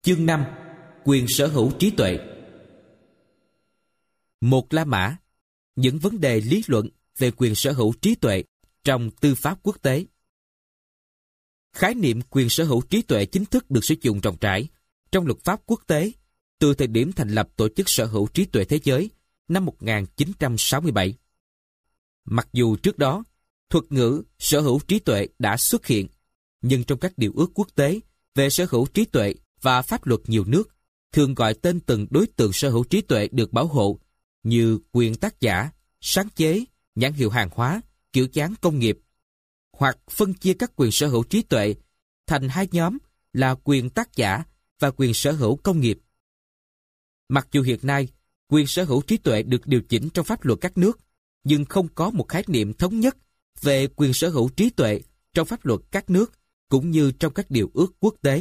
Chương 5. Quyền sở hữu trí tuệ. Một La Mã. Những vấn đề lý luận về quyền sở hữu trí tuệ trong tư pháp quốc tế. Khái niệm quyền sở hữu trí tuệ chính thức được sử dụng rộng rãi trong luật pháp quốc tế từ thời điểm thành lập Tổ chức Sở hữu trí tuệ thế giới năm 1967. Mặc dù trước đó, thuật ngữ sở hữu trí tuệ đã xuất hiện, nhưng trong các điều ước quốc tế về sở hữu trí tuệ và pháp luật nhiều nước thường gọi tên từng đối tượng sở hữu trí tuệ được bảo hộ như quyền tác giả, sáng chế, nhãn hiệu hàng hóa, kiểu dáng công nghiệp, hoặc phân chia các quyền sở hữu trí tuệ thành hai nhóm là quyền tác giả và quyền sở hữu công nghiệp. Mặc dù hiện nay, quyền sở hữu trí tuệ được điều chỉnh trong pháp luật các nước, nhưng không có một khái niệm thống nhất về quyền sở hữu trí tuệ trong pháp luật các nước cũng như trong các điều ước quốc tế.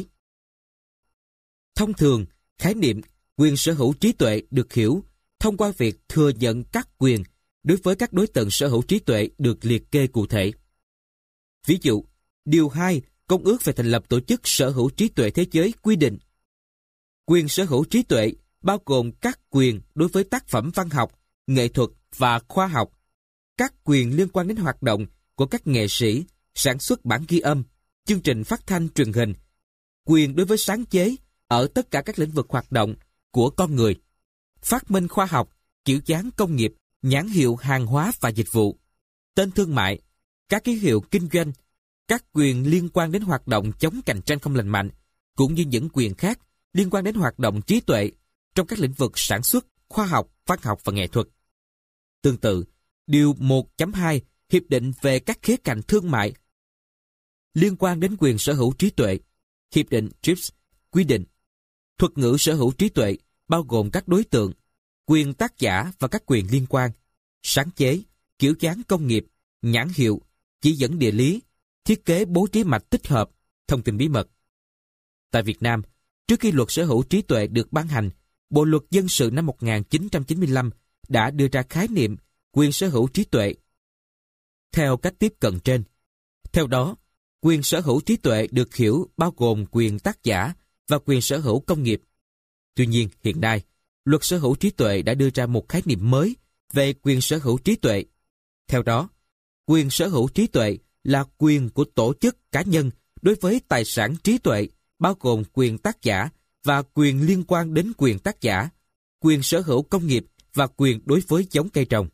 Thông thường, khái niệm quyền sở hữu trí tuệ được hiểu thông qua việc thừa nhận các quyền đối với các đối tượng sở hữu trí tuệ được liệt kê cụ thể. Ví dụ, Điều 2 Công ước về thành lập Tổ chức Sở hữu trí tuệ thế giới quy định quyền sở hữu trí tuệ bao gồm các quyền đối với tác phẩm văn học, nghệ thuật và khoa học, các quyền liên quan đến hoạt động của các nghệ sĩ, sản xuất bản ghi âm, chương trình phát thanh truyền hình, quyền đối với sáng chế ở tất cả các lĩnh vực hoạt động của con người, phát minh khoa học, kiểu dáng công nghiệp, nhãn hiệu hàng hóa và dịch vụ, tên thương mại, các ký hiệu kinh doanh, các quyền liên quan đến hoạt động chống cạnh tranh không lành mạnh, cũng như những quyền khác liên quan đến hoạt động trí tuệ trong các lĩnh vực sản xuất, khoa học, văn học và nghệ thuật. Tương tự, Điều 1.2 Hiệp định về các khía cạnh thương mại liên quan đến quyền sở hữu trí tuệ, Hiệp định TRIPS, quy định thuật ngữ sở hữu trí tuệ bao gồm các đối tượng, quyền tác giả và các quyền liên quan, sáng chế, kiểu dáng công nghiệp, nhãn hiệu, chỉ dẫn địa lý, thiết kế bố trí mạch tích hợp, thông tin bí mật. Tại Việt Nam, trước khi luật sở hữu trí tuệ được ban hành, Bộ luật dân sự năm 1995 đã đưa ra khái niệm quyền sở hữu trí tuệ theo cách tiếp cận trên. Theo đó, quyền sở hữu trí tuệ được hiểu bao gồm quyền tác giả và quyền sở hữu công nghiệp. Tuy nhiên, hiện nay, luật sở hữu trí tuệ đã đưa ra một khái niệm mới về quyền sở hữu trí tuệ. Theo đó, quyền sở hữu trí tuệ là quyền của tổ chức cá nhân đối với tài sản trí tuệ, bao gồm quyền tác giả và quyền liên quan đến quyền tác giả, quyền sở hữu công nghiệp và quyền đối với giống cây trồng.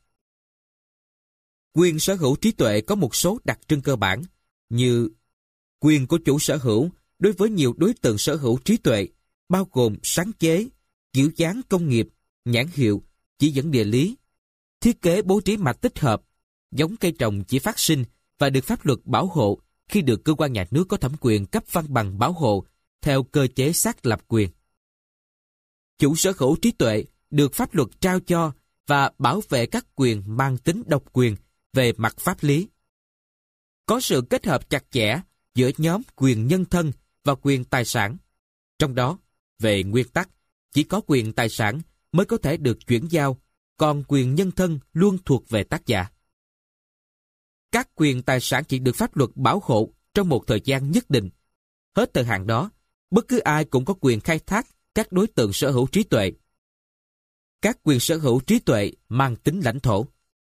Quyền sở hữu trí tuệ có một số đặc trưng cơ bản như quyền của chủ sở hữu đối với nhiều đối tượng sở hữu trí tuệ, bao gồm sáng chế, kiểu dáng công nghiệp, nhãn hiệu, chỉ dẫn địa lý, thiết kế bố trí mạch tích hợp, giống cây trồng chỉ phát sinh và được pháp luật bảo hộ khi được cơ quan nhà nước có thẩm quyền cấp văn bằng bảo hộ theo cơ chế xác lập quyền. Chủ sở hữu trí tuệ được pháp luật trao cho và bảo vệ các quyền mang tính độc quyền về mặt pháp lý. Có sự kết hợp chặt chẽ giữa nhóm quyền nhân thân và quyền tài sản. Trong đó, về nguyên tắc, chỉ có quyền tài sản mới có thể được chuyển giao, còn quyền nhân thân luôn thuộc về tác giả. Các quyền tài sản chỉ được pháp luật bảo hộ trong một thời gian nhất định. Hết thời hạn đó, bất cứ ai cũng có quyền khai thác các đối tượng sở hữu trí tuệ. Các quyền sở hữu trí tuệ mang tính lãnh thổ.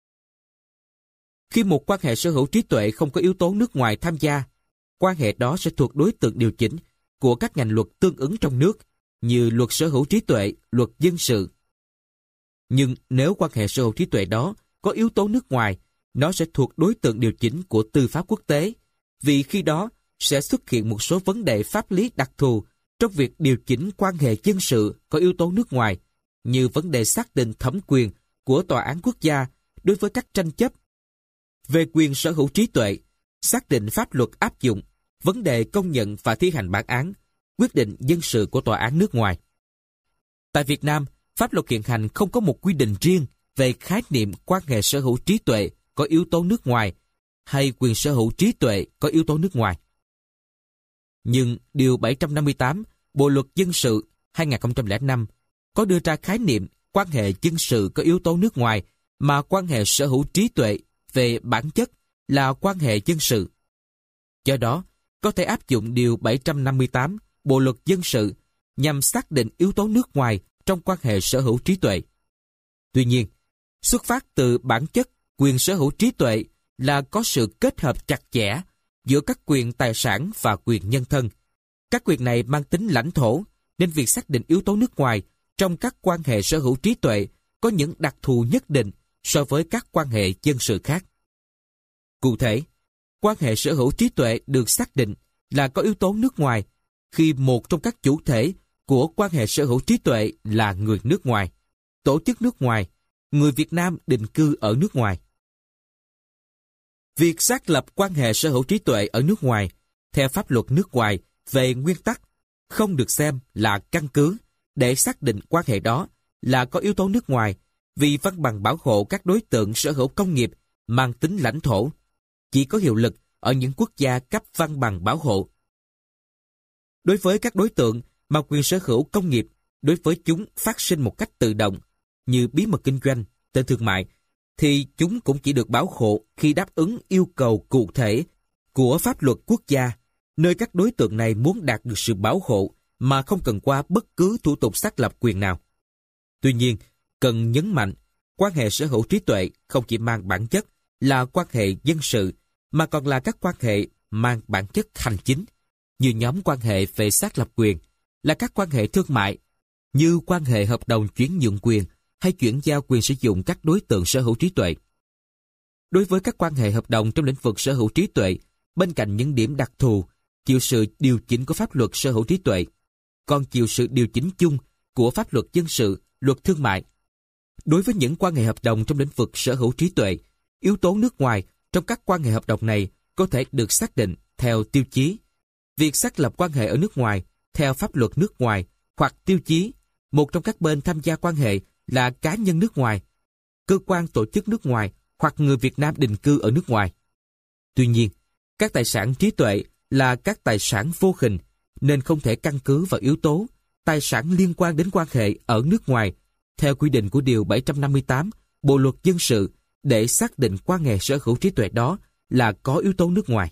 Khi một quan hệ sở hữu trí tuệ không có yếu tố nước ngoài tham gia, quan hệ đó sẽ thuộc đối tượng điều chỉnh của các ngành luật tương ứng trong nước, như luật sở hữu trí tuệ, luật dân sự. Nhưng nếu quan hệ sở hữu trí tuệ đó có yếu tố nước ngoài, nó sẽ thuộc đối tượng điều chỉnh của tư pháp quốc tế, vì khi đó sẽ xuất hiện một số vấn đề pháp lý đặc thù trong việc điều chỉnh quan hệ dân sự có yếu tố nước ngoài, như vấn đề xác định thẩm quyền của Tòa án Quốc gia đối với các tranh chấp về quyền sở hữu trí tuệ, xác định pháp luật áp dụng, vấn đề công nhận và thi hành bản án, quyết định dân sự của tòa án nước ngoài. Tại Việt Nam, pháp luật hiện hành không có một quy định riêng về khái niệm quan hệ sở hữu trí tuệ có yếu tố nước ngoài hay quyền sở hữu trí tuệ có yếu tố nước ngoài. Nhưng Điều 758 Bộ luật dân sự 2005 có đưa ra khái niệm quan hệ dân sự có yếu tố nước ngoài mà quan hệ sở hữu trí tuệ về bản chất là quan hệ dân sự. Do đó, có thể áp dụng Điều 758 Bộ luật dân sự nhằm xác định yếu tố nước ngoài trong quan hệ sở hữu trí tuệ. Tuy nhiên, xuất phát từ bản chất quyền sở hữu trí tuệ là có sự kết hợp chặt chẽ giữa các quyền tài sản và quyền nhân thân. Các quyền này mang tính lãnh thổ, nên việc xác định yếu tố nước ngoài trong các quan hệ sở hữu trí tuệ có những đặc thù nhất định so với các quan hệ dân sự khác. Cụ thể, quan hệ sở hữu trí tuệ được xác định là có yếu tố nước ngoài khi một trong các chủ thể của quan hệ sở hữu trí tuệ là người nước ngoài, tổ chức nước ngoài, người Việt Nam định cư ở nước ngoài. Việc xác lập quan hệ sở hữu trí tuệ ở nước ngoài theo pháp luật nước ngoài về nguyên tắc không được xem là căn cứ để xác định quan hệ đó là có yếu tố nước ngoài, vì văn bằng bảo hộ các đối tượng sở hữu công nghiệp mang tính lãnh thổ chỉ có hiệu lực ở những quốc gia cấp văn bằng bảo hộ. Đối với các đối tượng mà quyền sở hữu công nghiệp đối với chúng phát sinh một cách tự động như bí mật kinh doanh, tên thương mại, thì chúng cũng chỉ được bảo hộ khi đáp ứng yêu cầu cụ thể của pháp luật quốc gia, nơi các đối tượng này muốn đạt được sự bảo hộ mà không cần qua bất cứ thủ tục xác lập quyền nào. Tuy nhiên, cần nhấn mạnh, quan hệ sở hữu trí tuệ không chỉ mang bản chất là quan hệ dân sự, mà còn là các quan hệ mang bản chất hành chính, như nhóm quan hệ về xác lập quyền, là các quan hệ thương mại, như quan hệ hợp đồng chuyển nhượng quyền hay chuyển giao quyền sử dụng các đối tượng sở hữu trí tuệ. Đối với các quan hệ hợp đồng trong lĩnh vực sở hữu trí tuệ, bên cạnh những điểm đặc thù, chịu sự điều chỉnh của pháp luật sở hữu trí tuệ, còn chịu sự điều chỉnh chung của pháp luật dân sự, luật thương mại. Đối với những quan hệ hợp đồng trong lĩnh vực sở hữu trí tuệ, yếu tố nước ngoài trong các quan hệ hợp đồng này có thể được xác định theo tiêu chí. Việc xác lập quan hệ ở nước ngoài theo pháp luật nước ngoài hoặc tiêu chí, một trong các bên tham gia quan hệ là cá nhân nước ngoài, cơ quan tổ chức nước ngoài hoặc người Việt Nam định cư ở nước ngoài. Tuy nhiên, các tài sản trí tuệ là các tài sản vô hình, nên không thể căn cứ vào yếu tố tài sản liên quan đến quan hệ ở nước ngoài theo quy định của Điều 758 Bộ Luật Dân sự để xác định quan hệ sở hữu trí tuệ đó là có yếu tố nước ngoài.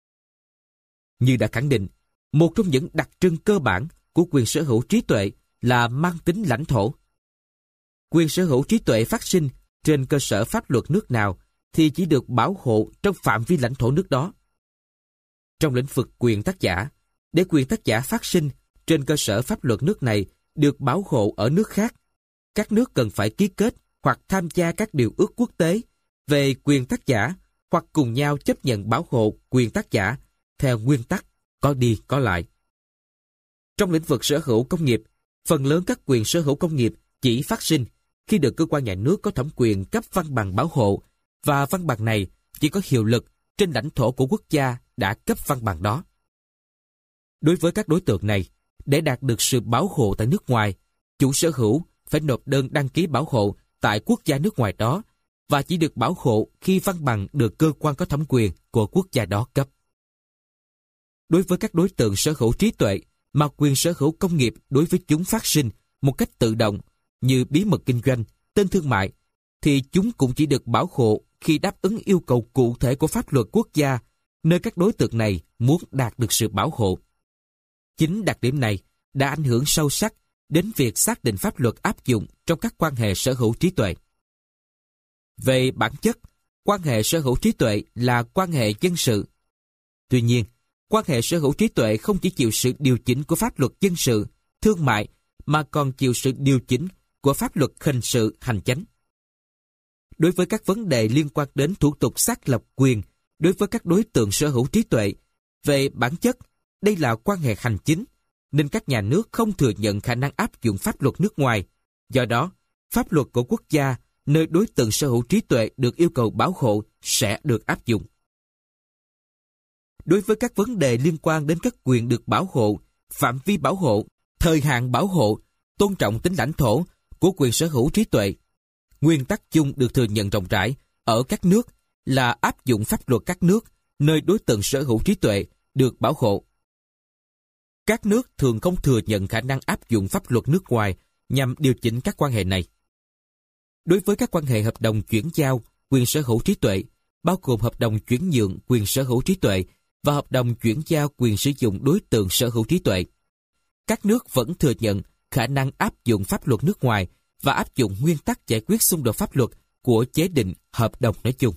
Như đã khẳng định, một trong những đặc trưng cơ bản của quyền sở hữu trí tuệ là mang tính lãnh thổ. Quyền sở hữu trí tuệ phát sinh trên cơ sở pháp luật nước nào thì chỉ được bảo hộ trong phạm vi lãnh thổ nước đó. Trong lĩnh vực quyền tác giả, để quyền tác giả phát sinh trên cơ sở pháp luật nước này được bảo hộ ở nước khác, các nước cần phải ký kết hoặc tham gia các điều ước quốc tế về quyền tác giả hoặc cùng nhau chấp nhận bảo hộ quyền tác giả theo nguyên tắc có đi có lại. Trong lĩnh vực sở hữu công nghiệp, phần lớn các quyền sở hữu công nghiệp chỉ phát sinh khi được cơ quan nhà nước có thẩm quyền cấp văn bằng bảo hộ, và văn bằng này chỉ có hiệu lực trên lãnh thổ của quốc gia đã cấp văn bằng đó. Đối với các đối tượng này, để đạt được sự bảo hộ tại nước ngoài, chủ sở hữu phải nộp đơn đăng ký bảo hộ tại quốc gia nước ngoài đó và chỉ được bảo hộ khi văn bằng được cơ quan có thẩm quyền của quốc gia đó cấp. Đối với các đối tượng sở hữu trí tuệ mà quyền sở hữu công nghiệp đối với chúng phát sinh một cách tự động như bí mật kinh doanh, tên thương mại, thì chúng cũng chỉ được bảo hộ khi đáp ứng yêu cầu cụ thể của pháp luật quốc gia nơi các đối tượng này muốn đạt được sự bảo hộ. Chính đặc điểm này đã ảnh hưởng sâu sắc đến việc xác định pháp luật áp dụng trong các quan hệ sở hữu trí tuệ. Về bản chất, quan hệ sở hữu trí tuệ là quan hệ dân sự. Tuy nhiên, quan hệ sở hữu trí tuệ không chỉ chịu sự điều chỉnh của pháp luật dân sự, thương mại, mà còn chịu sự điều chỉnh của pháp luật hình sự, hành chánh. Đối với các vấn đề liên quan đến thủ tục xác lập quyền đối với các đối tượng sở hữu trí tuệ, về bản chất, đây là quan hệ hành chính, nên các nhà nước không thừa nhận khả năng áp dụng pháp luật nước ngoài. Do đó, pháp luật của quốc gia nơi đối tượng sở hữu trí tuệ được yêu cầu bảo hộ sẽ được áp dụng. Đối với các vấn đề liên quan đến các quyền được bảo hộ, phạm vi bảo hộ, thời hạn bảo hộ, tôn trọng tính lãnh thổ của quyền sở hữu trí tuệ, nguyên tắc chung được thừa nhận rộng rãi ở các nước là áp dụng pháp luật các nước nơi đối tượng sở hữu trí tuệ được bảo hộ. Các nước thường không thừa nhận khả năng áp dụng pháp luật nước ngoài nhằm điều chỉnh các quan hệ này. Đối với các quan hệ hợp đồng chuyển giao quyền sở hữu trí tuệ, bao gồm hợp đồng chuyển nhượng quyền sở hữu trí tuệ và hợp đồng chuyển giao quyền sử dụng đối tượng sở hữu trí tuệ, các nước vẫn thừa nhận khả năng áp dụng pháp luật nước ngoài và áp dụng nguyên tắc giải quyết xung đột pháp luật của chế định hợp đồng nói chung.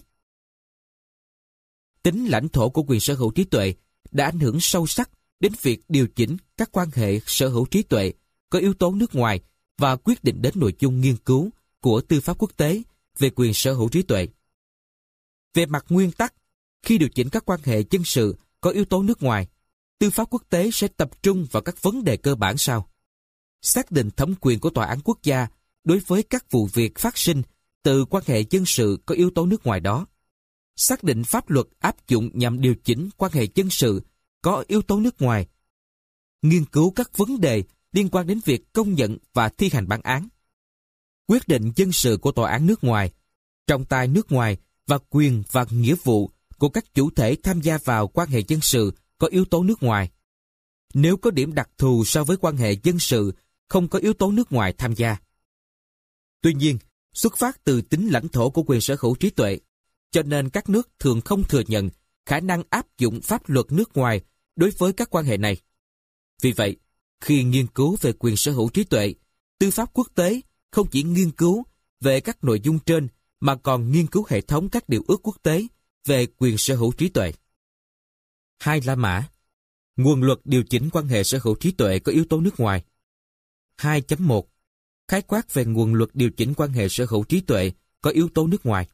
Tính lãnh thổ của quyền sở hữu trí tuệ đã ảnh hưởng sâu sắc đến việc điều chỉnh các quan hệ sở hữu trí tuệ có yếu tố nước ngoài và quyết định đến nội dung nghiên cứu của tư pháp quốc tế về quyền sở hữu trí tuệ. Về mặt nguyên tắc, khi điều chỉnh các quan hệ dân sự có yếu tố nước ngoài, tư pháp quốc tế sẽ tập trung vào các vấn đề cơ bản sau: xác định thẩm quyền của tòa án quốc gia đối với các vụ việc phát sinh từ quan hệ dân sự có yếu tố nước ngoài đó, xác định pháp luật áp dụng nhằm điều chỉnh quan hệ dân sự có yếu tố nước ngoài, nghiên cứu các vấn đề liên quan đến việc công nhận và thi hành bản án, quyết định dân sự của tòa án nước ngoài, trọng tài nước ngoài và quyền và nghĩa vụ của các chủ thể tham gia vào quan hệ dân sự có yếu tố nước ngoài. Nếu có điểm đặc thù so với quan hệ dân sự không có yếu tố nước ngoài tham gia. Tuy nhiên, xuất phát từ tính lãnh thổ của quyền sở hữu trí tuệ, cho nên các nước thường không thừa nhận khả năng áp dụng pháp luật nước ngoài đối với các quan hệ này. Vì vậy, khi nghiên cứu về quyền sở hữu trí tuệ, tư pháp quốc tế không chỉ nghiên cứu về các nội dung trên mà còn nghiên cứu hệ thống các điều ước quốc tế về quyền sở hữu trí tuệ. 2. La Mã. Nguồn luật điều chỉnh quan hệ sở hữu trí tuệ có yếu tố nước ngoài. 2.1. Khái quát về nguồn luật điều chỉnh quan hệ sở hữu trí tuệ có yếu tố nước ngoài.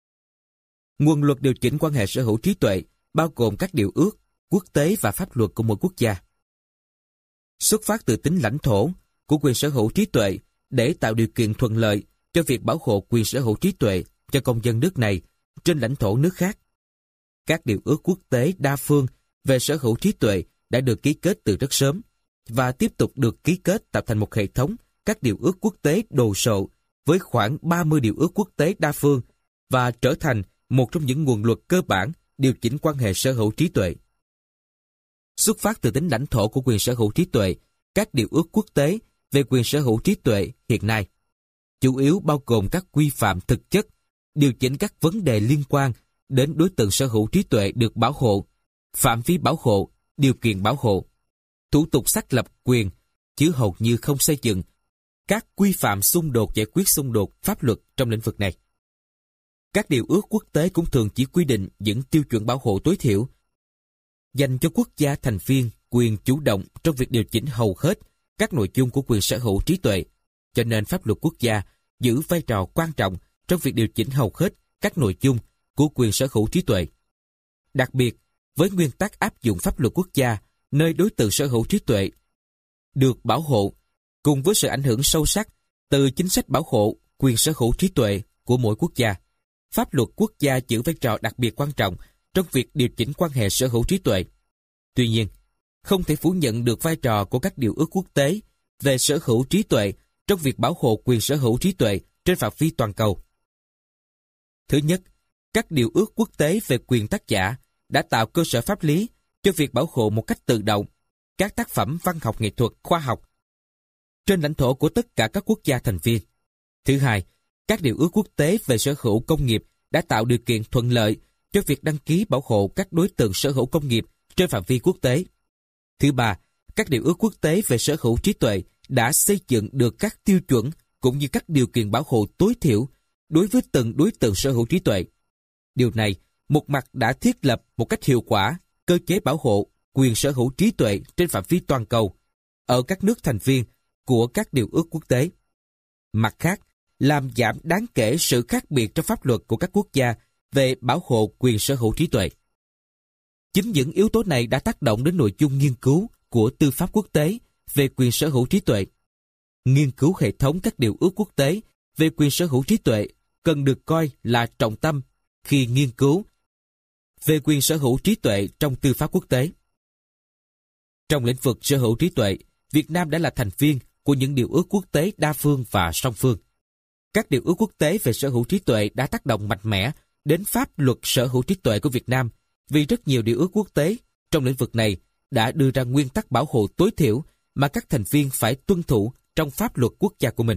Nguồn luật điều chỉnh quan hệ sở hữu trí tuệ bao gồm các điều ước, quốc tế và pháp luật của mỗi quốc gia. Xuất phát từ tính lãnh thổ của quyền sở hữu trí tuệ để tạo điều kiện thuận lợi cho việc bảo hộ quyền sở hữu trí tuệ cho công dân nước này trên lãnh thổ nước khác. Các điều ước quốc tế đa phương về sở hữu trí tuệ đã được ký kết từ rất sớm và tiếp tục được ký kết tạo thành một hệ thống các điều ước quốc tế đồ sộ với khoảng 30 điều ước quốc tế đa phương và trở thành một trong những nguồn luật cơ bản điều chỉnh quan hệ sở hữu trí tuệ. Xuất phát từ tính lãnh thổ của quyền sở hữu trí tuệ, các điều ước quốc tế về quyền sở hữu trí tuệ hiện nay chủ yếu bao gồm các quy phạm thực chất, điều chỉnh các vấn đề liên quan đến đối tượng sở hữu trí tuệ được bảo hộ, phạm vi bảo hộ, điều kiện bảo hộ, thủ tục xác lập quyền, chứ hầu như không xây dựng các quy phạm xung đột giải quyết xung đột pháp luật trong lĩnh vực này. Các điều ước quốc tế cũng thường chỉ quy định những tiêu chuẩn bảo hộ tối thiểu, dành cho quốc gia thành viên quyền chủ động trong việc điều chỉnh hầu hết các nội dung của quyền sở hữu trí tuệ, cho nên pháp luật quốc gia giữ vai trò quan trọng trong việc điều chỉnh hầu hết các nội dung của quyền sở hữu trí tuệ. Đặc biệt, với nguyên tắc áp dụng pháp luật quốc gia nơi đối tượng sở hữu trí tuệ được bảo hộ, cùng với sự ảnh hưởng sâu sắc từ chính sách bảo hộ quyền sở hữu trí tuệ của mỗi quốc gia, pháp luật quốc gia giữ vai trò đặc biệt quan trọng trong việc điều chỉnh quan hệ sở hữu trí tuệ. Tuy nhiên, không thể phủ nhận được vai trò của các điều ước quốc tế về sở hữu trí tuệ trong việc bảo hộ quyền sở hữu trí tuệ trên phạm vi toàn cầu. Thứ nhất, các điều ước quốc tế về quyền tác giả đã tạo cơ sở pháp lý cho việc bảo hộ một cách tự động các tác phẩm văn học nghệ thuật khoa học trên lãnh thổ của tất cả các quốc gia thành viên. Thứ hai, các điều ước quốc tế về sở hữu công nghiệp đã tạo điều kiện thuận lợi cho việc đăng ký bảo hộ các đối tượng sở hữu công nghiệp trên phạm vi quốc tế. Thứ ba, các điều ước quốc tế về sở hữu trí tuệ đã xây dựng được các tiêu chuẩn cũng như các điều kiện bảo hộ tối thiểu đối với từng đối tượng sở hữu trí tuệ. Điều này, một mặt đã thiết lập một cách hiệu quả cơ chế bảo hộ quyền sở hữu trí tuệ trên phạm vi toàn cầu ở các nước thành viên của các điều ước quốc tế. Mặt khác, làm giảm đáng kể sự khác biệt trong pháp luật của các quốc gia về bảo hộ quyền sở hữu trí tuệ. Chính những yếu tố này đã tác động đến nội dung nghiên cứu của tư pháp quốc tế về quyền sở hữu trí tuệ. Nghiên cứu hệ thống các điều ước quốc tế về quyền sở hữu trí tuệ cần được coi là trọng tâm khi nghiên cứu về quyền sở hữu trí tuệ trong tư pháp quốc tế. Trong lĩnh vực sở hữu trí tuệ, Việt Nam đã là thành viên của những điều ước quốc tế đa phương và song phương. Các điều ước quốc tế về sở hữu trí tuệ đã tác động mạnh mẽ đến pháp luật sở hữu trí tuệ của Việt Nam, vì rất nhiều điều ước quốc tế trong lĩnh vực này đã đưa ra nguyên tắc bảo hộ tối thiểu mà các thành viên phải tuân thủ trong pháp luật quốc gia của mình.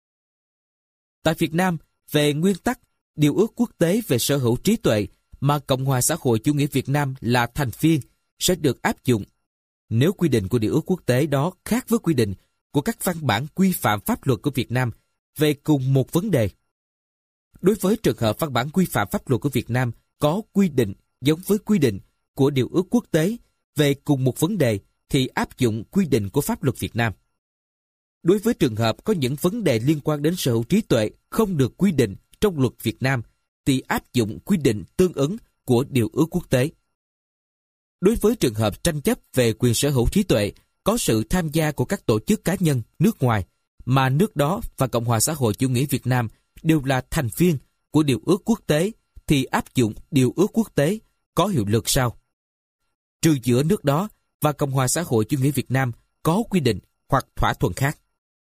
Tại Việt Nam, về nguyên tắc, điều ước quốc tế về sở hữu trí tuệ mà Cộng hòa xã hội chủ nghĩa Việt Nam là thành viên sẽ được áp dụng Nếu quy định của điều ước quốc tế đó khác với quy định của các văn bản quy phạm pháp luật của Việt Nam về cùng một vấn đề. Đối với trường hợp văn bản quy phạm pháp luật của Việt Nam có quy định giống với quy định của điều ước quốc tế về cùng một vấn đề thì áp dụng quy định của pháp luật Việt Nam. Đối với trường hợp có những vấn đề liên quan đến sở hữu trí tuệ không được quy định trong luật Việt Nam thì áp dụng quy định tương ứng của điều ước quốc tế. Đối với trường hợp tranh chấp về quyền sở hữu trí tuệ có sự tham gia của các tổ chức cá nhân nước ngoài mà nước đó và Cộng hòa xã hội chủ nghĩa Việt Nam đều là thành viên của điều ước quốc tế thì áp dụng điều ước quốc tế có hiệu lực sau. Trừ giữa nước đó và Cộng hòa xã hội chủ nghĩa Việt Nam có quy định hoặc thỏa thuận khác.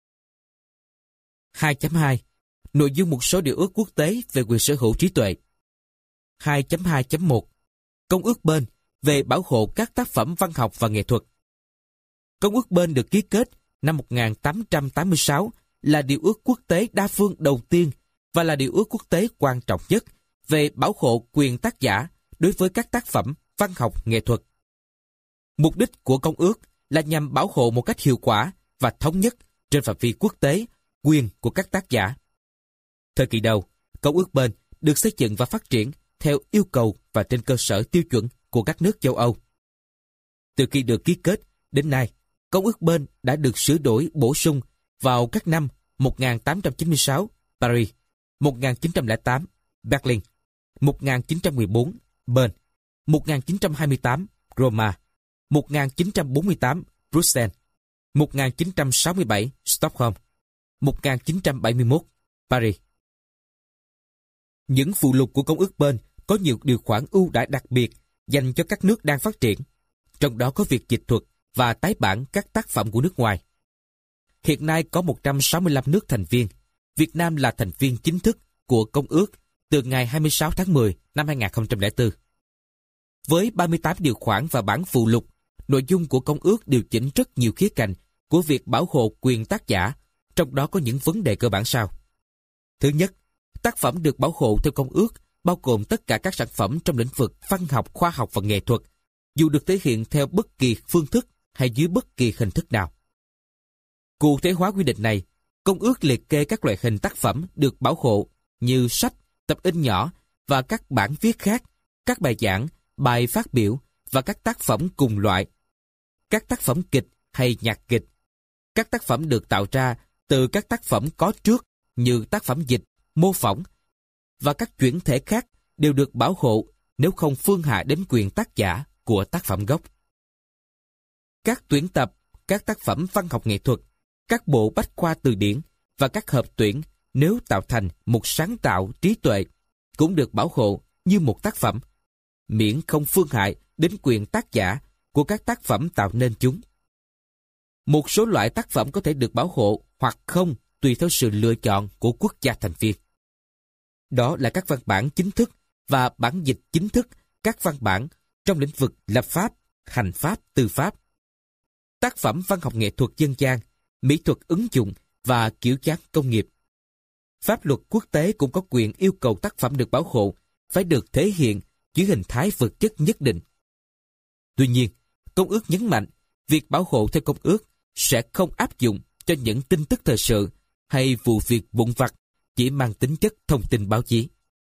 2.2. Nội dung một số điều ước quốc tế về quyền sở hữu trí tuệ. 2.2.1. Công ước Bơn về bảo hộ các tác phẩm văn học và nghệ thuật. Công ước Bơn được ký kết năm 1886 là điều ước quốc tế đa phương đầu tiên và là điều ước quốc tế quan trọng nhất về bảo hộ quyền tác giả đối với các tác phẩm văn học nghệ thuật. Mục đích của công ước là nhằm bảo hộ một cách hiệu quả và thống nhất trên phạm vi quốc tế quyền của các tác giả. Thời kỳ đầu, công ước Bơn được xây dựng và phát triển theo yêu cầu và trên cơ sở tiêu chuẩn của các nước châu Âu. Từ khi được ký kết đến nay, công ước Bơn đã được sửa đổi bổ sung vào các năm 1896 Paris, 1908 Berlin, 1914 Bern, 1928 Roma, 1948 Bruxelles, 1967 Stockholm, 1971 Paris. Những phụ lục của công ước Bơn có nhiều điều khoản ưu đãi đặc biệt dành cho các nước đang phát triển, trong đó có việc dịch thuật và tái bản các tác phẩm của nước ngoài. Hiện nay có 165 nước thành viên. Việt Nam là thành viên chính thức của công ước từ ngày 26 tháng 10 năm 2004. Với 38 điều khoản và bản phụ lục, nội dung của công ước điều chỉnh rất nhiều khía cạnh của việc bảo hộ quyền tác giả, trong đó có những vấn đề cơ bản sau. Thứ nhất, tác phẩm được bảo hộ theo công ước bao gồm tất cả các sản phẩm trong lĩnh vực văn học, khoa học và nghệ thuật, dù được thể hiện theo bất kỳ phương thức hay dưới bất kỳ hình thức nào. Cụ thể hóa quy định này, công ước liệt kê các loại hình tác phẩm được bảo hộ như sách, tập in nhỏ và các bản viết khác, các bài giảng, bài phát biểu và các tác phẩm cùng loại, các tác phẩm kịch hay nhạc kịch, các tác phẩm được tạo ra từ các tác phẩm có trước như tác phẩm dịch, mô phỏng và các chuyển thể khác đều được bảo hộ nếu không phương hại đến quyền tác giả của tác phẩm gốc. Các tuyển tập, các tác phẩm văn học nghệ thuật, các bộ bách khoa từ điển và các hợp tuyển nếu tạo thành một sáng tạo trí tuệ cũng được bảo hộ như một tác phẩm, miễn không phương hại đến quyền tác giả của các tác phẩm tạo nên chúng. Một số loại tác phẩm có thể được bảo hộ hoặc không tùy theo sự lựa chọn của quốc gia thành viên. Đó là các văn bản chính thức và bản dịch chính thức các văn bản trong lĩnh vực lập pháp, hành pháp, tư pháp. Tác phẩm văn học nghệ thuật dân gian, mỹ thuật ứng dụng và kiểu dáng công nghiệp. Pháp luật quốc tế cũng có quyền yêu cầu tác phẩm được bảo hộ phải được thể hiện dưới hình thái vật chất nhất định. Tuy nhiên, công ước nhấn mạnh việc bảo hộ theo công ước sẽ không áp dụng cho những tin tức thời sự hay vụ việc vụn vặt chỉ mang tính chất thông tin báo chí.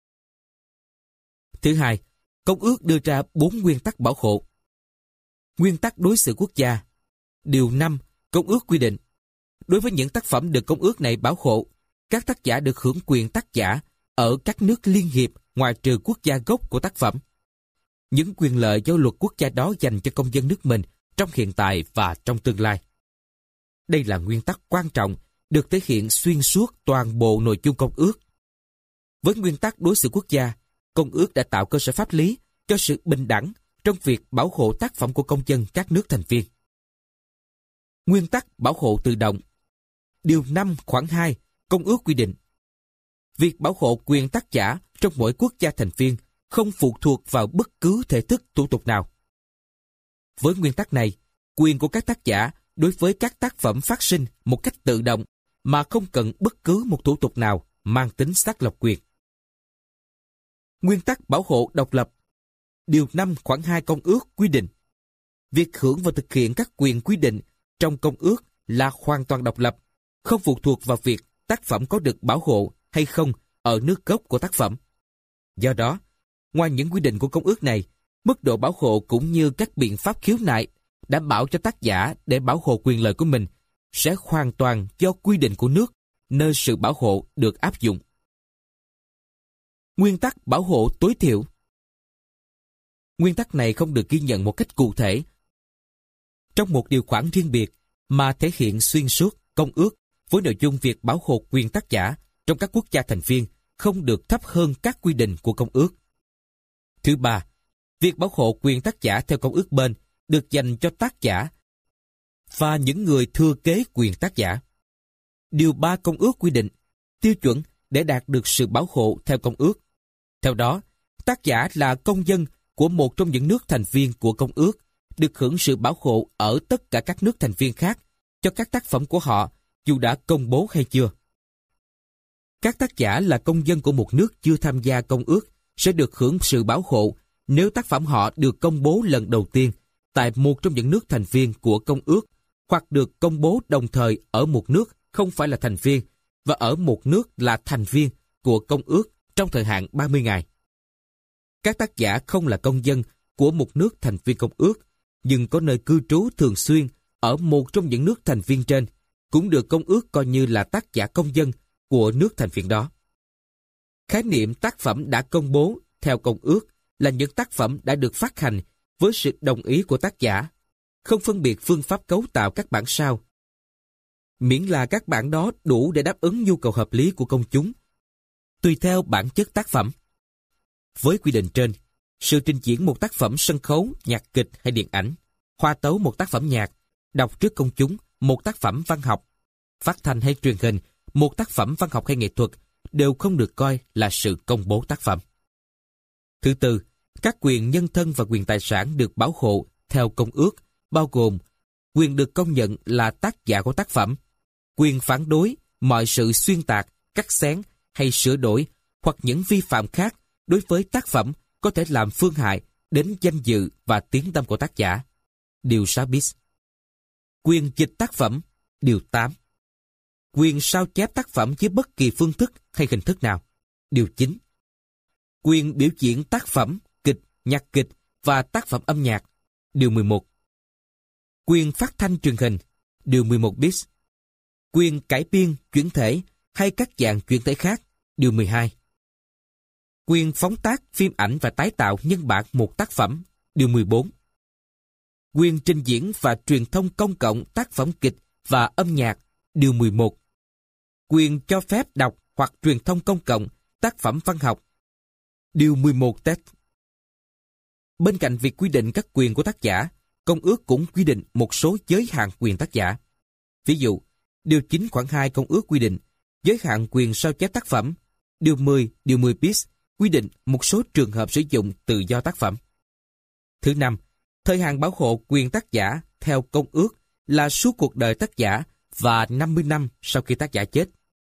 Thứ hai, công ước đưa ra 4 nguyên tắc bảo hộ. Nguyên tắc đối xử quốc gia. Điều 5, công ước quy định. Đối với những tác phẩm được công ước này bảo hộ, các tác giả được hưởng quyền tác giả ở các nước liên hiệp ngoại trừ quốc gia gốc của tác phẩm. Những quyền lợi do luật quốc gia đó dành cho công dân nước mình trong hiện tại và trong tương lai. Đây là nguyên tắc quan trọng được thể hiện xuyên suốt toàn bộ nội dung công ước. Với nguyên tắc đối xử quốc gia, công ước đã tạo cơ sở pháp lý cho sự bình đẳng trong việc bảo hộ tác phẩm của công dân các nước thành viên. Nguyên tắc bảo hộ tự động. Điều 5 khoản 2 công ước quy định. Việc bảo hộ quyền tác giả trong mỗi quốc gia thành viên không phụ thuộc vào bất cứ thể thức thủ tục nào. Với nguyên tắc này, quyền của các tác giả đối với các tác phẩm phát sinh một cách tự động mà không cần bất cứ một thủ tục nào mang tính xác lập quyền. Nguyên tắc bảo hộ độc lập. Điều 5 khoản 2 công ước quy định. việc hưởng và thực hiện các quyền quy định trong công ước là hoàn toàn độc lập, không phụ thuộc vào việc tác phẩm có được bảo hộ hay không ở nước gốc của tác phẩm. Do đó, ngoài những quy định của công ước này, mức độ bảo hộ cũng như các biện pháp khiếu nại đảm bảo cho tác giả để bảo hộ quyền lợi của mình sẽ hoàn toàn do quy định của nước nơi sự bảo hộ được áp dụng. Nguyên tắc bảo hộ tối thiểu. Nguyên tắc này không được ghi nhận một cách cụ thể trong một điều khoản riêng biệt mà thể hiện xuyên suốt công ước với nội dung việc bảo hộ quyền tác giả trong các quốc gia thành viên không được thấp hơn các quy định của công ước. Thứ ba, việc bảo hộ quyền tác giả theo công ước bên được dành cho tác giả và những người thừa kế quyền tác giả. Điều 3 công ước quy định tiêu chuẩn để đạt được sự bảo hộ theo công ước. Theo đó, tác giả là công dân của một trong những nước thành viên của công ước được hưởng sự bảo hộ ở tất cả các nước thành viên khác cho các tác phẩm của họ dù đã công bố hay chưa. Các tác giả là công dân của một nước chưa tham gia công ước sẽ được hưởng sự bảo hộ nếu tác phẩm họ được công bố lần đầu tiên tại một trong những nước thành viên của công ước hoặc được công bố đồng thời ở một nước không phải là thành viên và ở một nước là thành viên của công ước trong thời hạn 30 ngày. Các tác giả không là công dân của một nước thành viên công ước nhưng có nơi cư trú thường xuyên ở một trong những nước thành viên trên cũng được công ước coi như là tác giả công dân của nước thành viên đó. Khái niệm tác phẩm đã công bố theo công ước là những tác phẩm đã được phát hành với sự đồng ý của tác giả, không phân biệt phương pháp cấu tạo các bản sao, miễn là các bản đó đủ để đáp ứng nhu cầu hợp lý của công chúng, tùy theo bản chất tác phẩm. Với quy định trên, sự trình diễn một tác phẩm sân khấu, nhạc kịch hay điện ảnh, hòa tấu một tác phẩm nhạc, đọc trước công chúng một tác phẩm văn học, phát thanh hay truyền hình một tác phẩm văn học hay nghệ thuật đều không được coi là sự công bố tác phẩm. Thứ tư, các quyền nhân thân và quyền tài sản được bảo hộ theo công ước bao gồm quyền được công nhận là tác giả của tác phẩm, quyền phản đối mọi sự xuyên tạc, cắt xén hay sửa đổi hoặc những vi phạm khác đối với tác phẩm có thể làm phương hại đến danh dự và tiếng tăm của tác giả. Điều 6 bis. Quyền dịch tác phẩm. Điều 8. Quyền sao chép tác phẩm với bất kỳ phương thức hay hình thức nào. Điều 9. Quyền biểu diễn tác phẩm, kịch, nhạc kịch và tác phẩm âm nhạc. Điều 11. Quyền phát thanh truyền hình. Điều 11 bis. Quyền cải biên, chuyển thể hay các dạng chuyển thể khác. Điều 12. Quyền phóng tác phim ảnh và tái tạo nhân bản một tác phẩm. Điều 14. Quyền trình diễn và truyền thông công cộng tác phẩm kịch và âm nhạc. Điều 11. Quyền cho phép đọc hoặc truyền thông công cộng tác phẩm văn học. Điều 11 Tết. Bên cạnh việc quy định các quyền của tác giả, công ước cũng quy định một số giới hạn quyền tác giả. Ví dụ, Điều 9 khoản 2 công ước quy định giới hạn quyền sao chép tác phẩm. Điều 10, Điều 10 bis quy định một số trường hợp sử dụng tự do tác phẩm. Thứ năm, thời hạn bảo hộ quyền tác giả theo công ước là suốt cuộc đời tác giả và 50 năm sau khi tác giả chết.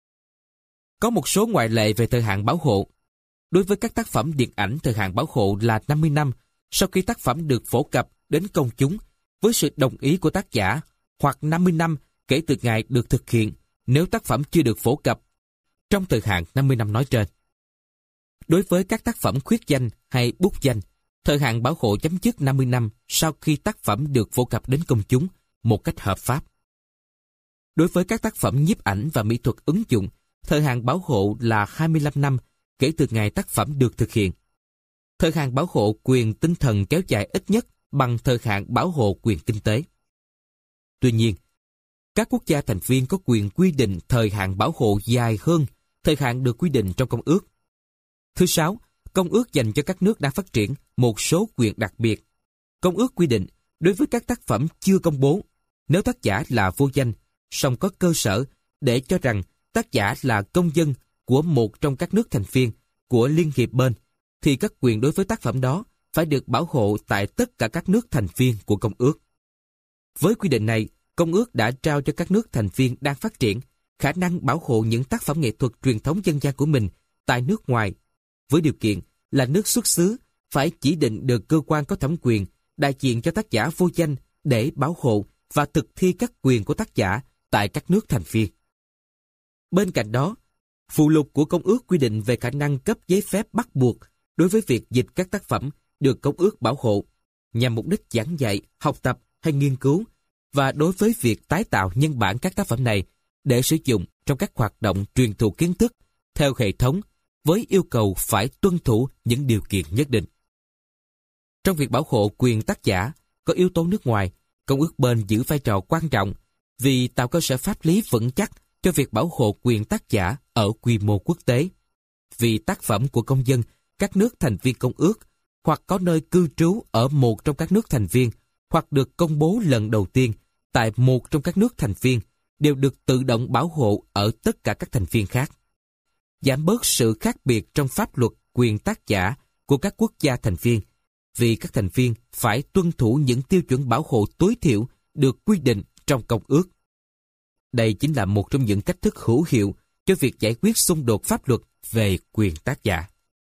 Có một số ngoại lệ về thời hạn bảo hộ. Đối với các tác phẩm điện ảnh, thời hạn bảo hộ là 50 năm sau khi tác phẩm được phổ cập đến công chúng với sự đồng ý của tác giả, hoặc 50 năm kể từ ngày được thực hiện nếu tác phẩm chưa được phổ cập trong thời hạn 50 năm nói trên. Đối với các tác phẩm khuyết danh hay bút danh, thời hạn bảo hộ chấm dứt 50 năm sau khi tác phẩm được phổ cập đến công chúng một cách hợp pháp. Đối với các tác phẩm nhiếp ảnh và mỹ thuật ứng dụng, thời hạn bảo hộ là 25 năm kể từ ngày tác phẩm được thực hiện. Thời hạn bảo hộ quyền tinh thần kéo dài ít nhất bằng thời hạn bảo hộ quyền kinh tế. Tuy nhiên, các quốc gia thành viên có quyền quy định thời hạn bảo hộ dài hơn thời hạn được quy định trong công ước. Thứ sáu, công ước dành cho các nước đang phát triển một số quyền đặc biệt. Công ước quy định đối với các tác phẩm chưa công bố, nếu tác giả là vô danh, song có cơ sở để cho rằng tác giả là công dân của một trong các nước thành viên của Liên hiệp bên, thì các quyền đối với tác phẩm đó phải được bảo hộ tại tất cả các nước thành viên của công ước. Với quy định này, công ước đã trao cho các nước thành viên đang phát triển khả năng bảo hộ những tác phẩm nghệ thuật truyền thống dân gian của mình tại nước ngoài, với điều kiện là nước xuất xứ phải chỉ định được cơ quan có thẩm quyền đại diện cho tác giả vô danh để bảo hộ và thực thi các quyền của tác giả tại các nước thành viên. Bên cạnh đó, phụ lục của Công ước quy định về khả năng cấp giấy phép bắt buộc đối với việc dịch các tác phẩm được Công ước bảo hộ nhằm mục đích giảng dạy, học tập hay nghiên cứu, và đối với việc tái tạo nhân bản các tác phẩm này để sử dụng trong các hoạt động truyền thụ kiến thức theo hệ thống với yêu cầu phải tuân thủ những điều kiện nhất định. Trong việc bảo hộ quyền tác giả có yếu tố nước ngoài, Công ước Bơn giữ vai trò quan trọng vì tạo cơ sở pháp lý vững chắc cho việc bảo hộ quyền tác giả ở quy mô quốc tế. Vì tác phẩm của công dân các nước thành viên Công ước hoặc có nơi cư trú ở một trong các nước thành viên hoặc được công bố lần đầu tiên tại một trong các nước thành viên đều được tự động bảo hộ ở tất cả các thành viên khác. Giảm bớt sự khác biệt trong pháp luật quyền tác giả của các quốc gia thành viên vì các thành viên phải tuân thủ những tiêu chuẩn bảo hộ tối thiểu được quy định trong Công ước. Đây chính là một trong những cách thức hữu hiệu cho việc giải quyết xung đột pháp luật về quyền tác giả.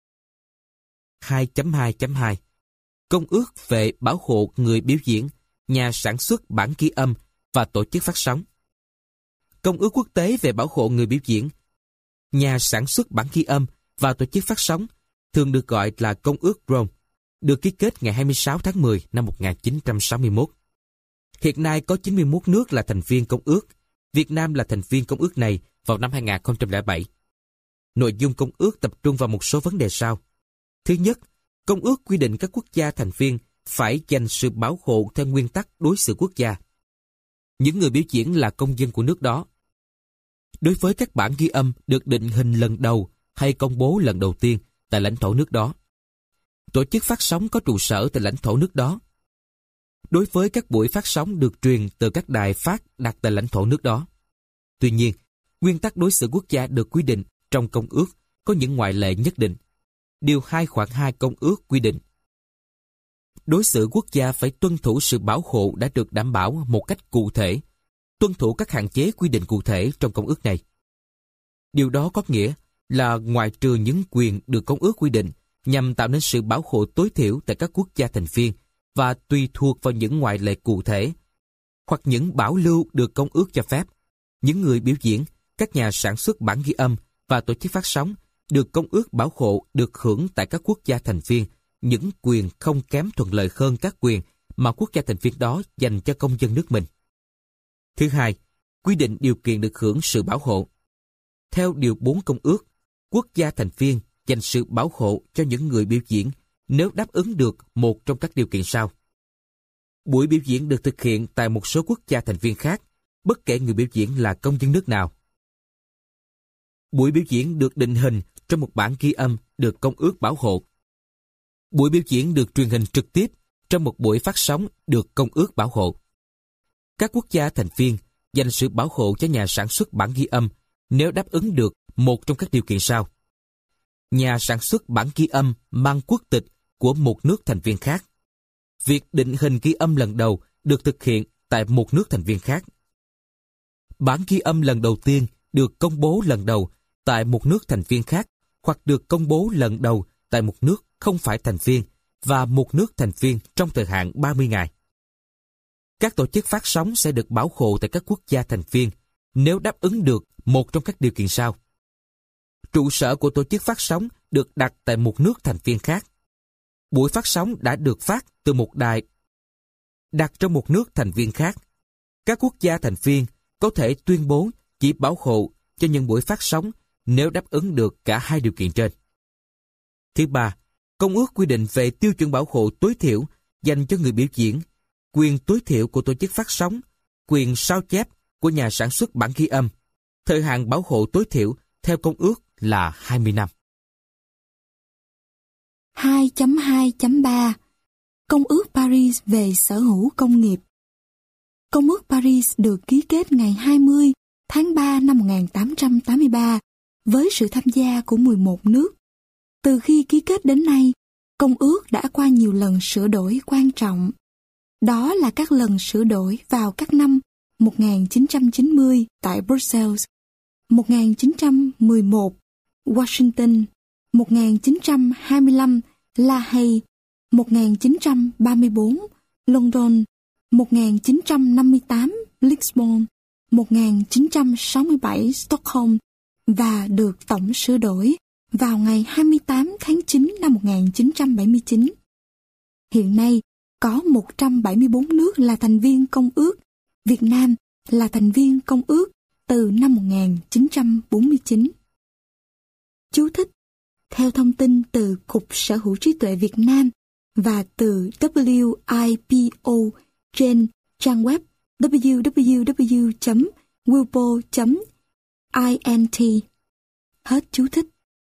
2.2.2 Công ước về bảo hộ người biểu diễn, nhà sản xuất bản ghi âm và tổ chức phát sóng. Công ước quốc tế về bảo hộ người biểu diễn, nhà sản xuất bản ghi âm và tổ chức phát sóng, thường được gọi là Công ước Rome, được ký kết ngày 26 tháng 10 năm 1961. Hiện nay có 91 nước là thành viên Công ước. Việt Nam là thành viên Công ước này vào năm 2007. Nội dung Công ước tập trung vào một số vấn đề sau. Thứ nhất, Công ước quy định các quốc gia thành viên phải dành sự bảo hộ theo nguyên tắc đối xử quốc gia. Những người biểu diễn là công dân của nước đó. Đối với các bản ghi âm được định hình lần đầu hay công bố lần đầu tiên tại lãnh thổ nước đó. Tổ chức phát sóng có trụ sở tại lãnh thổ nước đó. Đối với các buổi phát sóng được truyền từ các đài phát đặt tại lãnh thổ nước đó. Tuy nhiên, nguyên tắc đối xử quốc gia được quy định trong Công ước có những ngoại lệ nhất định. Điều 2 khoản 2 Công ước quy định đối xử quốc gia phải tuân thủ sự bảo hộ đã được đảm bảo một cách cụ thể, tuân thủ các hạn chế quy định cụ thể trong Công ước này. Điều đó có nghĩa là ngoại trừ những quyền được Công ước quy định nhằm tạo nên sự bảo hộ tối thiểu tại các quốc gia thành viên và tùy thuộc vào những ngoại lệ cụ thể, hoặc những bảo lưu được Công ước cho phép, những người biểu diễn, các nhà sản xuất bản ghi âm và tổ chức phát sóng được Công ước bảo hộ được hưởng tại các quốc gia thành viên những quyền không kém thuận lợi hơn các quyền mà quốc gia thành viên đó dành cho công dân nước mình. Thứ hai, quy định điều kiện được hưởng sự bảo hộ. Theo Điều 4 Công ước, quốc gia thành viên dành sự bảo hộ cho những người biểu diễn nếu đáp ứng được một trong các điều kiện sau. Buổi biểu diễn được thực hiện tại một số quốc gia thành viên khác, bất kể người biểu diễn là công dân nước nào. Buổi biểu diễn được định hình trong một bản ghi âm được Công ước bảo hộ. Buổi biểu diễn được truyền hình trực tiếp trong một buổi phát sóng được Công ước bảo hộ. Các quốc gia thành viên dành sự bảo hộ cho nhà sản xuất bản ghi âm nếu đáp ứng được một trong các điều kiện sau. Nhà sản xuất bản ghi âm mang quốc tịch của một nước thành viên khác. Việc định hình ghi âm lần đầu được thực hiện tại một nước thành viên khác. Bản ghi âm lần đầu tiên được công bố lần đầu tại một nước thành viên khác hoặc được công bố lần đầu tại một nước không phải thành viên và một nước thành viên trong thời hạn 30 ngày. Các tổ chức phát sóng sẽ được bảo hộ tại các quốc gia thành viên nếu đáp ứng được một trong các điều kiện sau. Trụ sở của tổ chức phát sóng được đặt tại một nước thành viên khác. Buổi phát sóng đã được phát từ một đài đặt trong một nước thành viên khác. Các quốc gia thành viên có thể tuyên bố chỉ bảo hộ cho những buổi phát sóng nếu đáp ứng được cả hai điều kiện trên. Thứ ba, Công ước quy định về tiêu chuẩn bảo hộ tối thiểu dành cho người biểu diễn, quyền tối thiểu của tổ chức phát sóng, quyền sao chép của nhà sản xuất bản ghi âm. Thời hạn bảo hộ tối thiểu theo Công ước là 20 năm. 2.2.3 Công ước Paris về sở hữu công nghiệp. Công ước Paris được ký kết ngày 20 tháng 3 năm 1883 với sự tham gia của 11 nước. Từ khi ký kết đến nay, Công ước đã qua nhiều lần sửa đổi quan trọng. Đó là các lần sửa đổi vào các năm 1990 tại Brussels, 1911 Washington, 1925 La Hay, 1934 London 1958, Lisbon 1967, Stockholm và được tổng sửa đổi vào ngày 28 tháng 9 năm 1979. Hiện nay, có 174 nước là thành viên Công ước. Việt Nam là thành viên Công ước từ năm 1949. Chú thích: theo thông tin từ Cục Sở hữu trí tuệ Việt Nam và từ WIPO trên trang web www.wipo.int. Hết chú thích.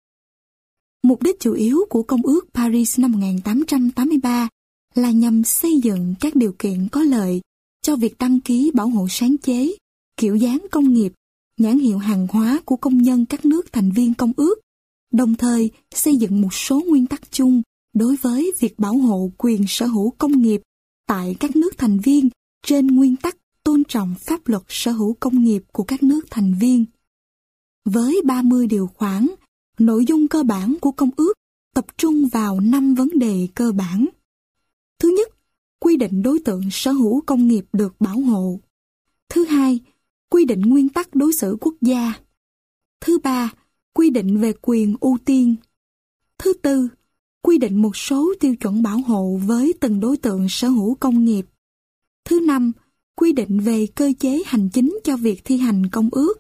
Mục đích chủ yếu của Công ước Paris năm 1883 là nhằm xây dựng các điều kiện có lợi cho việc đăng ký bảo hộ sáng chế, kiểu dáng công nghiệp, nhãn hiệu hàng hóa của công nhân các nước thành viên Công ước, đồng thời xây dựng một số nguyên tắc chung đối với việc bảo hộ quyền sở hữu công nghiệp tại các nước thành viên trên nguyên tắc tôn trọng pháp luật sở hữu công nghiệp của các nước thành viên. Với 30 điều khoản, nội dung cơ bản của Công ước tập trung vào 5 vấn đề cơ bản. Thứ nhất, quy định đối tượng sở hữu công nghiệp được bảo hộ. Thứ hai, quy định nguyên tắc đối xử quốc gia. Thứ ba, quy định về quyền ưu tiên. Thứ tư, quy định một số tiêu chuẩn bảo hộ với từng đối tượng sở hữu công nghiệp. Thứ năm, quy định về cơ chế hành chính cho việc thi hành công ước.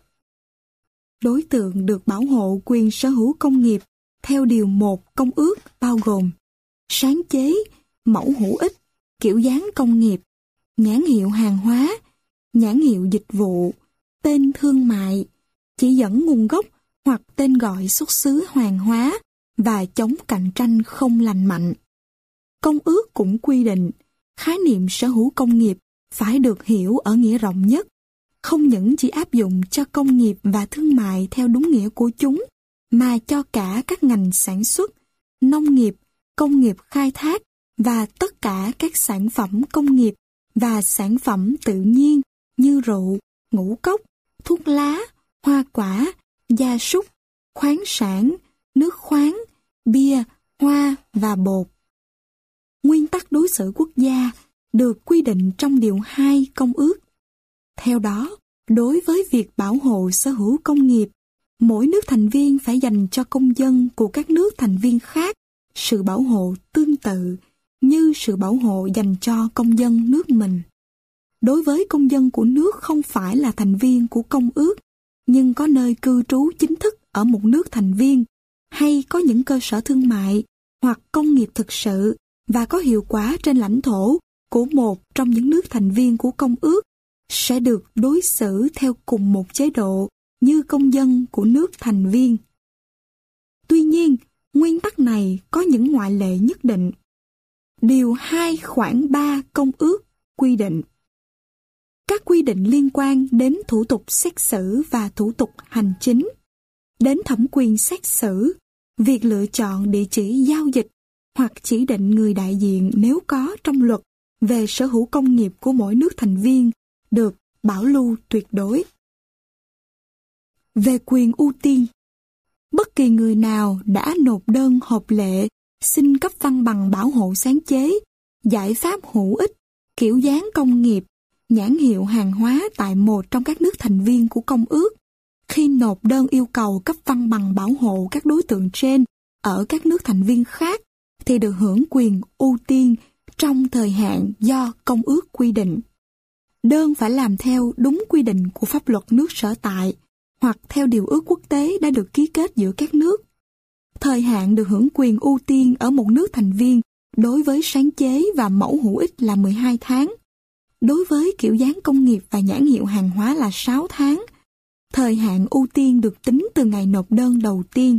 Đối tượng được bảo hộ quyền sở hữu công nghiệp theo điều 1 công ước bao gồm sáng chế, mẫu hữu ích, kiểu dáng công nghiệp, nhãn hiệu hàng hóa, nhãn hiệu dịch vụ, tên thương mại, chỉ dẫn nguồn gốc hoặc tên gọi xuất xứ hàng hóa và chống cạnh tranh không lành mạnh. Công ước cũng quy định khái niệm sở hữu công nghiệp phải được hiểu ở nghĩa rộng nhất, không những chỉ áp dụng cho công nghiệp và thương mại theo đúng nghĩa của chúng, mà cho cả các ngành sản xuất, nông nghiệp, công nghiệp khai thác và tất cả các sản phẩm công nghiệp và sản phẩm tự nhiên như rượu, ngũ cốc, thuốc lá, hoa quả, gia súc, khoáng sản, nước khoáng, bia, hoa và bột. Nguyên tắc đối xử quốc gia được quy định trong điều 2 công ước. Theo đó, đối với việc bảo hộ sở hữu công nghiệp, mỗi nước thành viên phải dành cho công dân của các nước thành viên khác sự bảo hộ tương tự như sự bảo hộ dành cho công dân nước mình. Đối với công dân của nước không phải là thành viên của công ước, nhưng có nơi cư trú chính thức ở một nước thành viên, hay có những cơ sở thương mại hoặc công nghiệp thực sự và có hiệu quả trên lãnh thổ của một trong những nước thành viên của công ước, sẽ được đối xử theo cùng một chế độ như công dân của nước thành viên. Tuy nhiên, nguyên tắc này có những ngoại lệ nhất định. Điều 2 khoản 3 công ước quy định các quy định liên quan đến thủ tục xét xử và thủ tục hành chính, đến thẩm quyền xét xử, việc lựa chọn địa chỉ giao dịch hoặc chỉ định người đại diện nếu có trong luật về sở hữu công nghiệp của mỗi nước thành viên được bảo lưu tuyệt đối. Về quyền ưu tiên, bất kỳ người nào đã nộp đơn hợp lệ xin cấp văn bằng bảo hộ sáng chế, giải pháp hữu ích, kiểu dáng công nghiệp, nhãn hiệu hàng hóa tại một trong các nước thành viên của công ước, khi nộp đơn yêu cầu cấp văn bằng bảo hộ các đối tượng trên ở các nước thành viên khác thì được hưởng quyền ưu tiên trong thời hạn do công ước quy định. Đơn phải làm theo đúng quy định của pháp luật nước sở tại hoặc theo điều ước quốc tế đã được ký kết giữa các nước. Thời hạn được hưởng quyền ưu tiên ở một nước thành viên đối với sáng chế và mẫu hữu ích là 12 tháng. Đối với kiểu dáng công nghiệp và nhãn hiệu hàng hóa là 6 tháng. Thời hạn ưu tiên được tính từ ngày nộp đơn đầu tiên.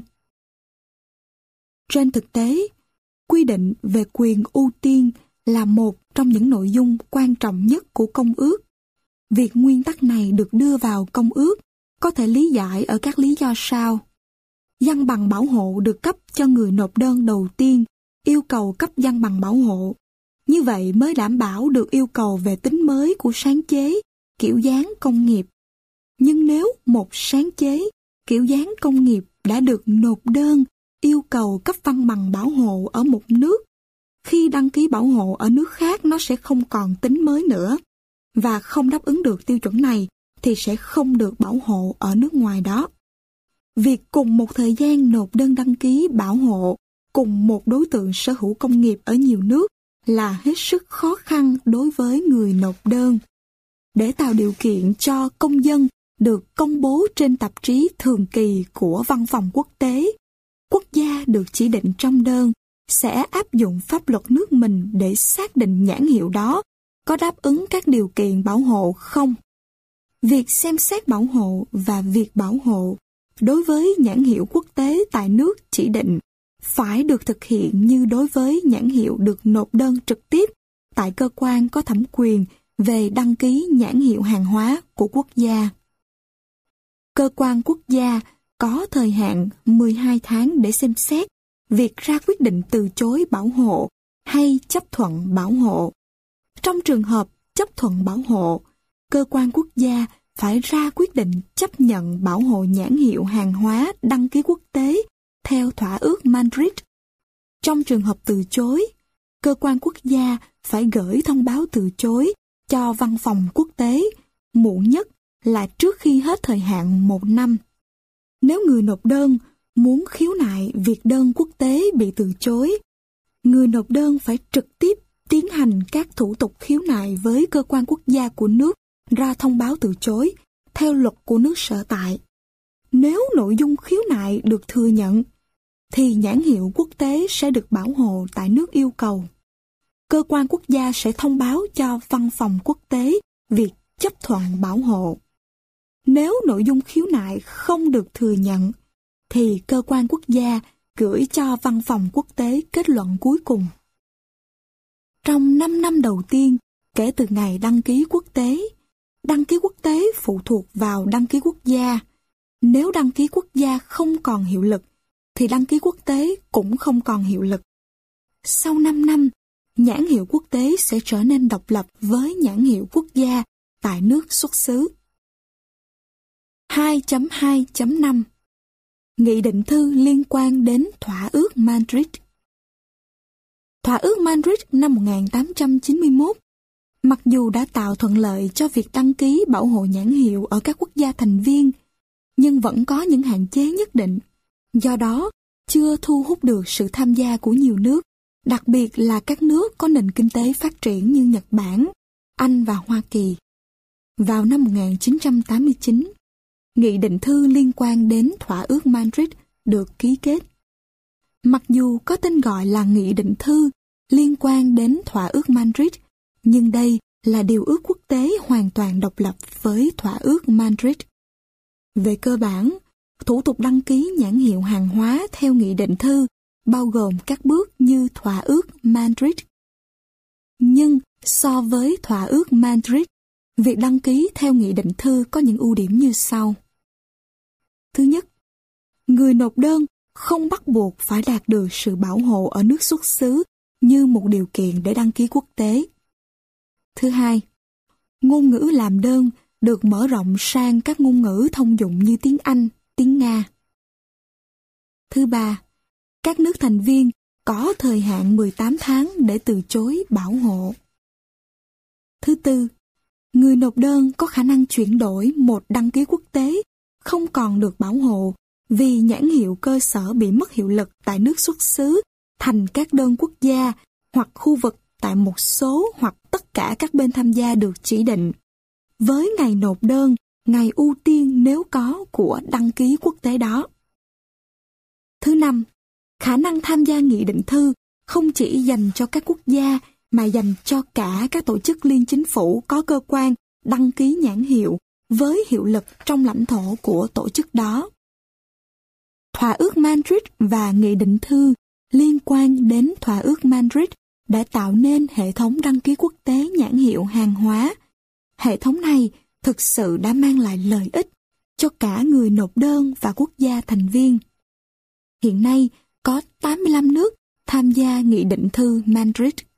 Trên thực tế, quy định về quyền ưu tiên là một trong những nội dung quan trọng nhất của công ước. Việc nguyên tắc này được đưa vào công ước có thể lý giải ở các lý do sau. Văn bằng bảo hộ được cấp cho người nộp đơn đầu tiên, yêu cầu cấp văn bằng bảo hộ. Như vậy mới đảm bảo được yêu cầu về tính mới của sáng chế, kiểu dáng công nghiệp. Nhưng nếu một sáng chế, kiểu dáng công nghiệp đã được nộp đơn yêu cầu cấp văn bằng bảo hộ ở một nước, khi đăng ký bảo hộ ở nước khác nó sẽ không còn tính mới nữa, và không đáp ứng được tiêu chuẩn này thì sẽ không được bảo hộ ở nước ngoài đó. Việc cùng một thời gian nộp đơn đăng ký bảo hộ cùng một đối tượng sở hữu công nghiệp ở nhiều nước là hết sức khó khăn đối với người nộp đơn. Để tạo điều kiện cho công dân được công bố trên tạp chí thường kỳ của văn phòng quốc tế, quốc gia được chỉ định trong đơn sẽ áp dụng pháp luật nước mình để xác định nhãn hiệu đó có đáp ứng các điều kiện bảo hộ không. Việc xem xét bảo hộ và việc bảo hộ đối với nhãn hiệu quốc tế tại nước chỉ định phải được thực hiện như đối với nhãn hiệu được nộp đơn trực tiếp tại cơ quan có thẩm quyền về đăng ký nhãn hiệu hàng hóa của quốc gia. Cơ quan quốc gia có thời hạn 12 tháng để xem xét việc ra quyết định từ chối bảo hộ hay chấp thuận bảo hộ. Trong trường hợp chấp thuận bảo hộ, cơ quan quốc gia phải ra quyết định chấp nhận bảo hộ nhãn hiệu hàng hóa đăng ký quốc tế theo Thỏa ước Madrid. Trong trường hợp từ chối, cơ quan quốc gia phải gửi thông báo từ chối cho văn phòng quốc tế muộn nhất là trước khi hết thời hạn 1 năm. Nếu người nộp đơn muốn khiếu nại việc đơn quốc tế bị từ chối, người nộp đơn phải trực tiếp tiến hành các thủ tục khiếu nại với cơ quan quốc gia của nước ra thông báo từ chối theo luật của nước sở tại. Nếu nội dung khiếu nại được thừa nhận, thì nhãn hiệu quốc tế sẽ được bảo hộ tại nước yêu cầu. Cơ quan quốc gia sẽ thông báo cho văn phòng quốc tế việc chấp thuận bảo hộ. Nếu nội dung khiếu nại không được thừa nhận, thì cơ quan quốc gia gửi cho văn phòng quốc tế kết luận cuối cùng. Trong 5 năm đầu tiên, kể từ ngày đăng ký quốc tế phụ thuộc vào đăng ký quốc gia. Nếu đăng ký quốc gia không còn hiệu lực, thì đăng ký quốc tế cũng không còn hiệu lực. Sau 5 năm, nhãn hiệu quốc tế sẽ trở nên độc lập với nhãn hiệu quốc gia tại nước xuất xứ. 2.2.5 Nghị định thư liên quan đến Thỏa ước Madrid. Thỏa ước Madrid năm 1891, mặc dù đã tạo thuận lợi cho việc đăng ký bảo hộ nhãn hiệu ở các quốc gia thành viên, nhưng vẫn có những hạn chế nhất định. Do đó, chưa thu hút được sự tham gia của nhiều nước, đặc biệt là các nước có nền kinh tế phát triển như Nhật Bản, Anh và Hoa Kỳ. Vào năm 1989, Nghị định thư liên quan đến Thỏa ước Madrid được ký kết. Mặc dù có tên gọi là Nghị định thư liên quan đến Thỏa ước Madrid, nhưng đây là điều ước quốc tế hoàn toàn độc lập với Thỏa ước Madrid. Về cơ bản, thủ tục đăng ký nhãn hiệu hàng hóa theo nghị định thư bao gồm các bước như Thỏa ước Madrid. Nhưng so với Thỏa ước Madrid, việc đăng ký theo nghị định thư có những ưu điểm như sau. Thứ nhất, người nộp đơn không bắt buộc phải đạt được sự bảo hộ ở nước xuất xứ như một điều kiện để đăng ký quốc tế. Thứ hai, ngôn ngữ làm đơn được mở rộng sang các ngôn ngữ thông dụng như tiếng Anh, tiếng Nga. Thứ ba, các nước thành viên có thời hạn 18 tháng để từ chối bảo hộ. Thứ tư, người nộp đơn có khả năng chuyển đổi một đăng ký quốc tế không còn được bảo hộ vì nhãn hiệu cơ sở bị mất hiệu lực tại nước xuất xứ thành các đơn quốc gia hoặc khu vực tại một số hoặc tất cả các bên tham gia được chỉ định, với ngày nộp đơn, ngày ưu tiên nếu có của đăng ký quốc tế đó. Thứ năm, khả năng tham gia nghị định thư không chỉ dành cho các quốc gia mà dành cho cả các tổ chức liên chính phủ có cơ quan đăng ký nhãn hiệu với hiệu lực trong lãnh thổ của tổ chức đó. Thỏa ước Madrid và nghị định thư liên quan đến Thỏa ước Madrid đã tạo nên hệ thống đăng ký quốc tế nhãn hiệu hàng hóa. Hệ thống này thực sự đã mang lại lợi ích cho cả người nộp đơn và quốc gia thành viên. Hiện nay có 85 nước tham gia nghị định thư Madrid.